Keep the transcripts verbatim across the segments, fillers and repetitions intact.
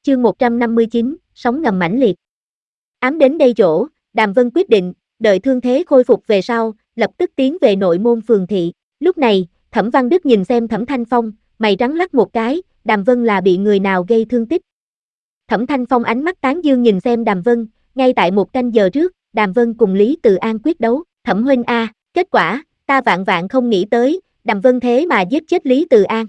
Chương một trăm năm mươi chín, sóng ngầm mãnh liệt. Ám đến đây chỗ, Đàm Vân quyết định, đợi thương thế khôi phục về sau, lập tức tiến về nội môn phường thị. Lúc này, Thẩm Văn Đức nhìn xem Thẩm Thanh Phong, mày rắn lắc một cái, Đàm Vân là bị người nào gây thương tích. Thẩm Thanh Phong ánh mắt tán dương nhìn xem Đàm Vân, ngay tại một canh giờ trước, Đàm Vân cùng Lý Từ An quyết đấu, Thẩm huynh a, kết quả, ta vạn vạn không nghĩ tới, Đàm Vân thế mà giết chết Lý Từ An.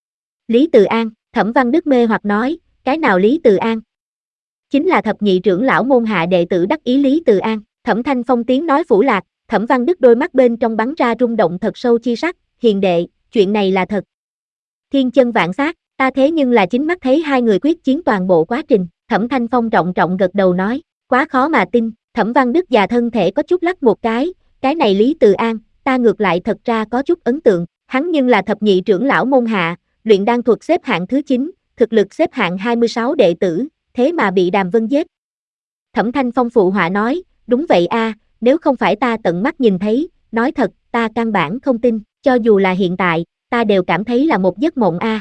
Lý Từ An, Thẩm Văn Đức mê hoặc nói, cái nào Lý Từ An? Chính là thập nhị trưởng lão môn hạ đệ tử đắc ý Lý Từ An. Thẩm Thanh Phong tiếng nói phủ lạc, Thẩm Văn Đức đôi mắt bên trong bắn ra rung động thật sâu chi sắc, hiền đệ, chuyện này là thật. Thiên chân vạn sát, ta thế nhưng là chính mắt thấy hai người quyết chiến toàn bộ quá trình. Thẩm Thanh Phong trọng trọng gật đầu nói, quá khó mà tin. Thẩm Văn Đức già thân thể có chút lắc một cái, cái này Lý Từ An, ta ngược lại thật ra có chút ấn tượng, hắn nhưng là thập nhị trưởng lão môn hạ, luyện đan thuật xếp hạng thứ chín, thực lực xếp hạng hai mươi sáu đệ tử, thế mà bị Đàm Vân giết. Thẩm Thanh Phong phụ họa nói, đúng vậy a, nếu không phải ta tận mắt nhìn thấy, nói thật, ta căn bản không tin, cho dù là hiện tại, ta đều cảm thấy là một giấc mộng a.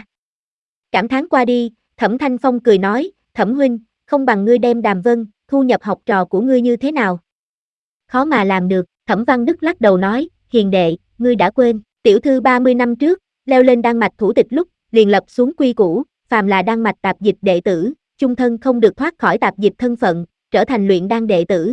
Cảm thán qua đi, Thẩm Thanh Phong cười nói, Thẩm huynh, không bằng ngươi đem Đàm Vân thu nhập học trò của ngươi như thế nào? Khó mà làm được, Thẩm Văn Đức lắc đầu nói, hiền đệ, ngươi đã quên, tiểu thư ba mươi năm trước, leo lên đan mạch thủ tịch lúc, liền lập xuống quy củ, phàm là đan mạch tạp dịch đệ tử, chung thân không được thoát khỏi tạp dịch thân phận, trở thành luyện đan đệ tử.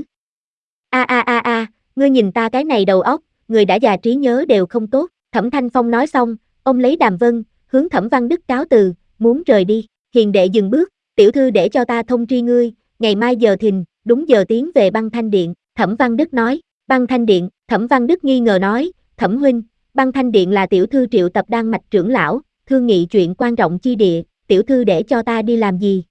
A a a a, ngươi nhìn ta cái này đầu óc, người đã già trí nhớ đều không tốt. Thẩm Thanh Phong nói xong, ông lấy Đàm Vân, hướng Thẩm Văn Đức cáo từ, muốn rời đi. Hiền đệ dừng bước, tiểu thư để cho ta thông tri ngươi, ngày mai giờ thìn, đúng giờ tiến về Băng Thanh Điện. Thẩm Văn Đức nói, Băng Thanh Điện. Thẩm Văn Đức nghi ngờ nói, Thẩm huynh, Băng Thanh Điện là tiểu thư triệu tập đan mạch trưởng lão, thương nghị chuyện quan trọng chi địa, tiểu thư để cho ta đi làm gì?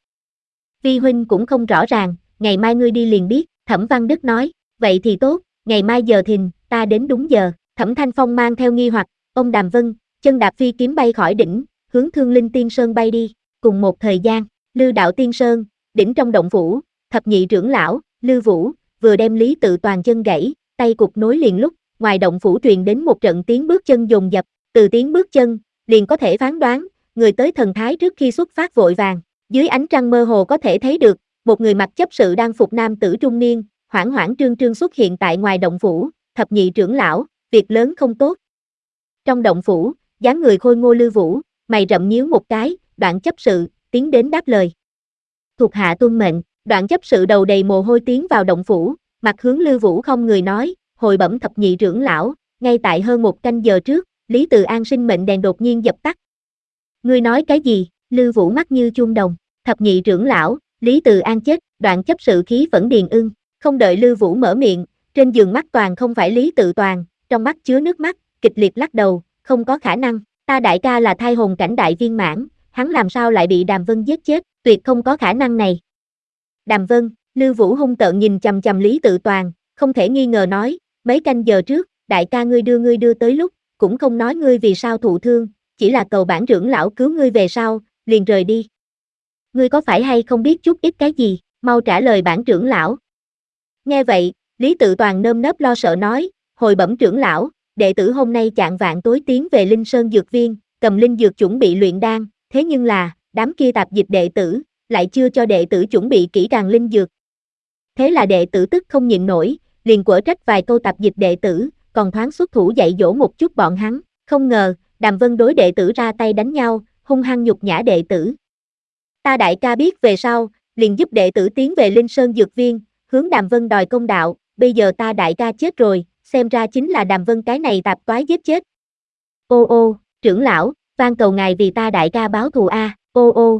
Vi huynh cũng không rõ ràng, ngày mai ngươi đi liền biết. Thẩm Văn Đức nói, vậy thì tốt, ngày mai giờ thìn, ta đến đúng giờ. Thẩm Thanh Phong mang theo nghi hoặc, ông Đàm Vân, chân đạp phi kiếm bay khỏi đỉnh, hướng Thương Linh Tiên Sơn bay đi. Cùng một thời gian, Lư Đạo Tiên Sơn, đỉnh trong động phủ, thập nhị trưởng lão, Lư Vũ, vừa đem Lý Tự Toàn chân gãy, tay cục nối liền lúc, ngoài động phủ truyền đến một trận tiếng bước chân dồn dập, từ tiếng bước chân, liền có thể phán đoán, người tới thần thái trước khi xuất phát vội vàng, dưới ánh trăng mơ hồ có thể thấy được, một người mặc chấp sự đang phục nam tử trung niên, hoảng hoảng trương trương xuất hiện tại ngoài động phủ, thập nhị trưởng lão, việc lớn không tốt. Trong động phủ, dáng người khôi ngô Lư Vũ, mày rậm nhíu một cái, Đoạn chấp sự, tiến đến đáp lời. Thuộc hạ tuân mệnh, Đoạn chấp sự đầu đầy mồ hôi tiến vào động phủ, mặt hướng Lư Vũ không người nói, hồi bẩm thập nhị trưởng lão, ngay tại hơn một canh giờ trước, Lý Từ An sinh mệnh đèn đột nhiên dập tắt. Ngươi nói cái gì? Lư Vũ mắt như chuông đồng, thập nhị trưởng lão, Lý Từ An chết, Đoạn chấp sự khí phẫn điền ưng, không đợi Lư Vũ mở miệng, trên giường mắt toàn không phải Lý Tự Toàn, trong mắt chứa nước mắt, kịch liệt lắc đầu, không có khả năng, ta đại ca là thai hồn cảnh đại viên mãn, hắn làm sao lại bị Đàm Vân giết chết, tuyệt không có khả năng này. Đàm Vân, Lư Vũ hung tợn nhìn chằm chằm Lý Tự Toàn, không thể nghi ngờ nói, mấy canh giờ trước, đại ca ngươi đưa ngươi đưa tới lúc, cũng không nói ngươi vì sao thụ thương, chỉ là cầu bản trưởng lão cứu ngươi về sau, liền rời đi. Ngươi có phải hay không biết chút ít cái gì, mau trả lời bản trưởng lão. Nghe vậy, Lý Tự Toàn nơm nớp lo sợ nói, hồi bẩm trưởng lão, đệ tử hôm nay chạng vạn tối tiến về Linh Sơn Dược Viên, cầm linh dược chuẩn bị luyện đan, thế nhưng là, đám kia tạp dịch đệ tử, lại chưa cho đệ tử chuẩn bị kỹ càng linh dược. Thế là đệ tử tức không nhịn nổi, liền quở trách vài câu tạp dịch đệ tử, còn thoáng xuất thủ dạy dỗ một chút bọn hắn, không ngờ, Đàm Vân đối đệ tử ra tay đánh nhau, hung hăng nhục nhã đệ tử. Ta đại ca biết về sau, liền giúp đệ tử tiến về Linh Sơn Dược Viên, hướng Đàm Vân đòi công đạo, bây giờ ta đại ca chết rồi, xem ra chính là Đàm Vân cái này tạp toái giết chết. Ô ô, trưởng lão, van cầu ngài vì ta đại ca báo thù a, ô ô.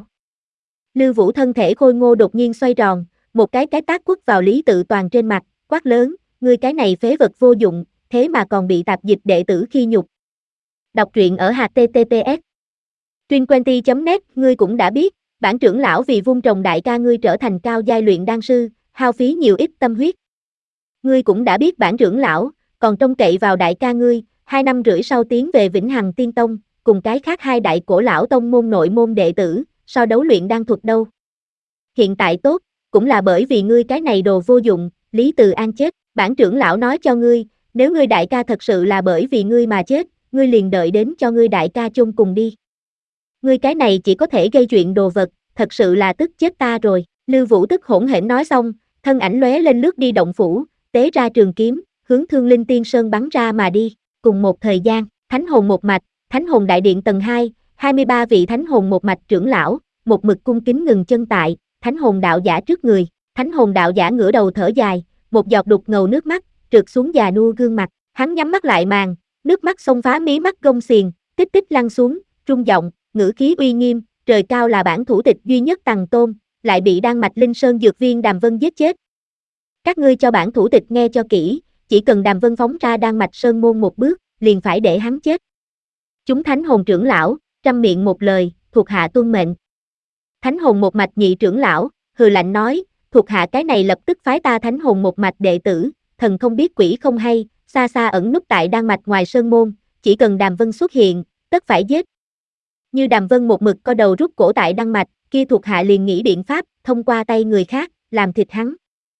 Lư Vũ thân thể khôi ngô đột nhiên xoay tròn, một cái cái tát quất vào Lý Tự Toàn trên mặt, quát lớn, ngươi cái này phế vật vô dụng, thế mà còn bị tạp dịch đệ tử khi nhục. Đọc truyện ở H T T P S Truyện chấm net, ngươi cũng đã biết, bản trưởng lão vì vun trồng đại ca ngươi trở thành cao giai luyện đan sư, hao phí nhiều ít tâm huyết. Ngươi cũng đã biết bản trưởng lão, còn trông cậy vào đại ca ngươi, hai năm rưỡi sau tiến về Vĩnh Hằng Tiên Tông, cùng cái khác hai đại cổ lão tông môn nội môn đệ tử, so đấu luyện đan thuật đâu. Hiện tại tốt, cũng là bởi vì ngươi cái này đồ vô dụng, Lý Từ An chết, bản trưởng lão nói cho ngươi, nếu ngươi đại ca thật sự là bởi vì ngươi mà chết, ngươi liền đợi đến cho ngươi đại ca chôn cùng đi. Ngươi cái này chỉ có thể gây chuyện đồ vật, thật sự là tức chết ta rồi. Lưu Vũ tức hỗn hển nói xong, thân ảnh lóe lên lướt đi động phủ, tế ra trường kiếm, hướng Thương Linh Tiên Sơn bắn ra mà đi. Cùng một thời gian, Thánh hồn một mạch, Thánh hồn đại điện tầng hai, hai mươi ba vị Thánh hồn một mạch trưởng lão, một mực cung kính ngừng chân tại Thánh hồn đạo giả trước người. Thánh hồn đạo giả ngửa đầu thở dài, một giọt đục ngầu nước mắt trượt xuống già nua gương mặt, hắn nhắm mắt lại màn, nước mắt xông phá mí mắt gông xiềng, tích tích lăn xuống, rung giọng, ngữ khí uy nghiêm, trời cao là bản thủ tịch duy nhất Tằng Tôn, lại bị Đan Mạch Linh Sơn dược viên Đàm Vân giết chết. Các ngươi cho bản thủ tịch nghe cho kỹ, chỉ cần Đàm Vân phóng ra Đan Mạch Sơn môn một bước, liền phải để hắn chết. Chúng Thánh hồn trưởng lão, trăm miệng một lời, thuộc hạ tuân mệnh. Thánh hồn một mạch nhị trưởng lão, hừ lạnh nói, thuộc hạ cái này lập tức phái ta Thánh hồn một mạch đệ tử, thần không biết quỷ không hay, xa xa ẩn núp tại Đan Mạch ngoài sơn môn, chỉ cần Đàm Vân xuất hiện, tất phải giết. Như Đàm Vân một mực co đầu rút cổ tại Đan Mạch, kia thuộc hạ liền nghĩ biện pháp, thông qua tay người khác, làm thịt hắn.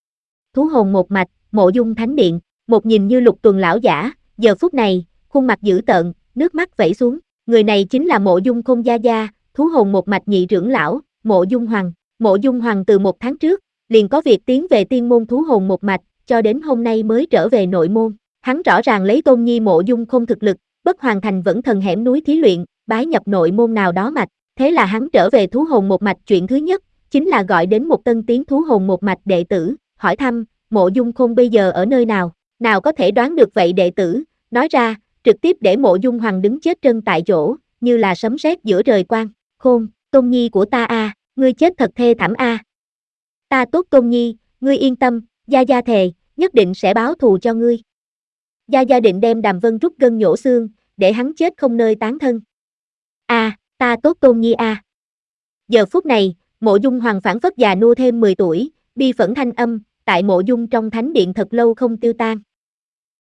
Thú hồn một mạch, Mộ Dung Thánh Điện, một nhìn như lục tuần lão giả, giờ phút này, khuôn mặt dữ tợn, nước mắt vẩy xuống, người này chính là Mộ Dung Khôn Gia Gia, thú hồn một mạch nhị trưởng lão, Mộ Dung Hoàng. Mộ Dung Hoàng từ một tháng trước, liền có việc tiến về tiên môn thú hồn một mạch, cho đến hôm nay mới trở về nội môn. Hắn rõ ràng lấy Tôn Nhi Mộ Dung Khôn thực lực, bất hoàn thành vẫn thần hẻm núi thí luyện, bái nhập nội môn nào đó mạch. Thế là hắn trở về thú hồn một mạch chuyện thứ nhất, chính là gọi đến một tân tiến thú hồn một mạch đệ tử, hỏi thăm, Mộ Dung Khôn bây giờ ở nơi nào, nào có thể đoán được vậy đệ tử, nói ra, trực tiếp để Mộ Dung Hoàng đứng chết chân tại chỗ, như là sấm sét giữa trời quang. Khôn, Tôn Nhi của ta a, à, ngươi chết thật thê thảm a. À. Ta tốt Tôn Nhi, ngươi yên tâm, Gia Gia thề, nhất định sẽ báo thù cho ngươi. Gia Gia định đem Đàm Vân rút gân nhổ xương, để hắn chết không nơi tán thân. A, à, ta tốt Tôn Nhi a. À. Giờ phút này, Mộ Dung Hoàng phảng phất già nua thêm mười tuổi, bi phẫn thanh âm, tại Mộ Dung trong thánh điện thật lâu không tiêu tan.